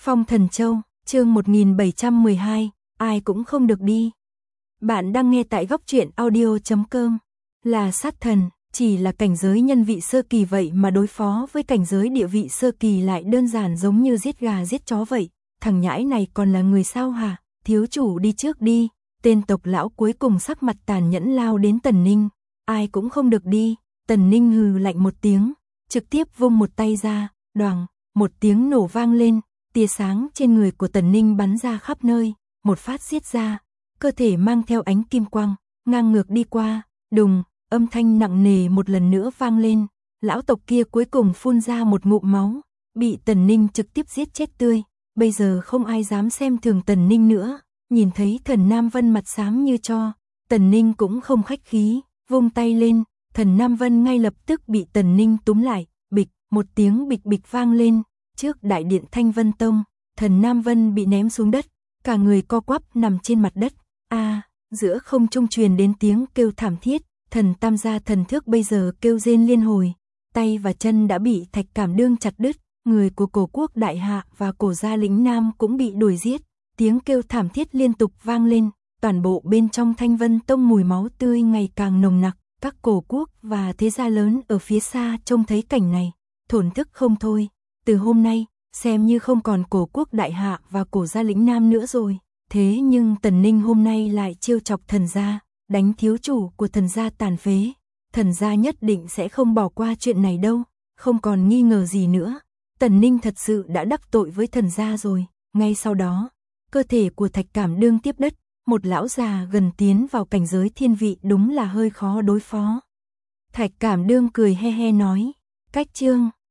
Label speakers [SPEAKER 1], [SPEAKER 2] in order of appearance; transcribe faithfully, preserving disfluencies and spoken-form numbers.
[SPEAKER 1] Phong Thần Châu, chương một nghìn bảy trăm mười hai, ai cũng không được đi. Bạn đang nghe tại góc truyện audio chấm com. Là sát thần, chỉ là cảnh giới nhân vị sơ kỳ vậy mà đối phó với cảnh giới địa vị sơ kỳ lại đơn giản giống như giết gà giết chó vậy. Thằng nhãi này còn là người sao hả? Thiếu chủ đi trước đi. Tên tộc lão cuối cùng sắc mặt tàn nhẫn lao đến Tần Ninh. Ai cũng không được đi. Tần Ninh hừ lạnh một tiếng, trực tiếp vung một tay ra, đoàng, một tiếng nổ vang lên. Tia sáng trên người của Tần Ninh bắn ra khắp nơi, một phát giết ra, cơ thể mang theo ánh kim quang, ngang ngược đi qua, đùng, âm thanh nặng nề một lần nữa vang lên, lão tộc kia cuối cùng phun ra một ngụm máu, bị Tần Ninh trực tiếp giết chết tươi, bây giờ không ai dám xem thường Tần Ninh nữa, nhìn thấy Thần Nam Vân mặt xám như tro, Tần Ninh cũng không khách khí, vung tay lên, Thần Nam Vân ngay lập tức bị Tần Ninh túm lại, bịch, một tiếng bịch bịch vang lên. Trước đại điện Thanh Vân Tông, Thần Nam Vân bị ném xuống đất, cả người co quắp nằm trên mặt đất. A, à, giữa không trung truyền đến tiếng kêu thảm thiết, Thần Tam gia thần thước bây giờ kêu rên liên hồi, tay và chân đã bị thạch cảm đương chặt đứt, người của Cổ Quốc đại hạ và Cổ gia lĩnh nam cũng bị đuổi giết, tiếng kêu thảm thiết liên tục vang lên, toàn bộ bên trong Thanh Vân Tông mùi máu tươi ngày càng nồng nặc, các cổ quốc và thế gia lớn ở phía xa trông thấy cảnh này, thổn thức không thôi. Từ hôm nay, xem như không còn Cổ Quốc đại hạ và Cổ gia lĩnh nam nữa rồi. Thế nhưng Tần Ninh hôm nay lại trêu chọc thần gia, đánh thiếu chủ của thần gia tàn phế. Thần gia nhất định sẽ không bỏ qua chuyện này đâu, không còn nghi ngờ gì nữa. Tần Ninh thật sự đã đắc tội với thần gia rồi. Ngay sau đó, cơ thể của thạch cảm đương tiếp đất, một lão già gần tiến vào cảnh giới thiên vị đúng là hơi khó đối phó. Thạch cảm đương cười he he nói, cách chương.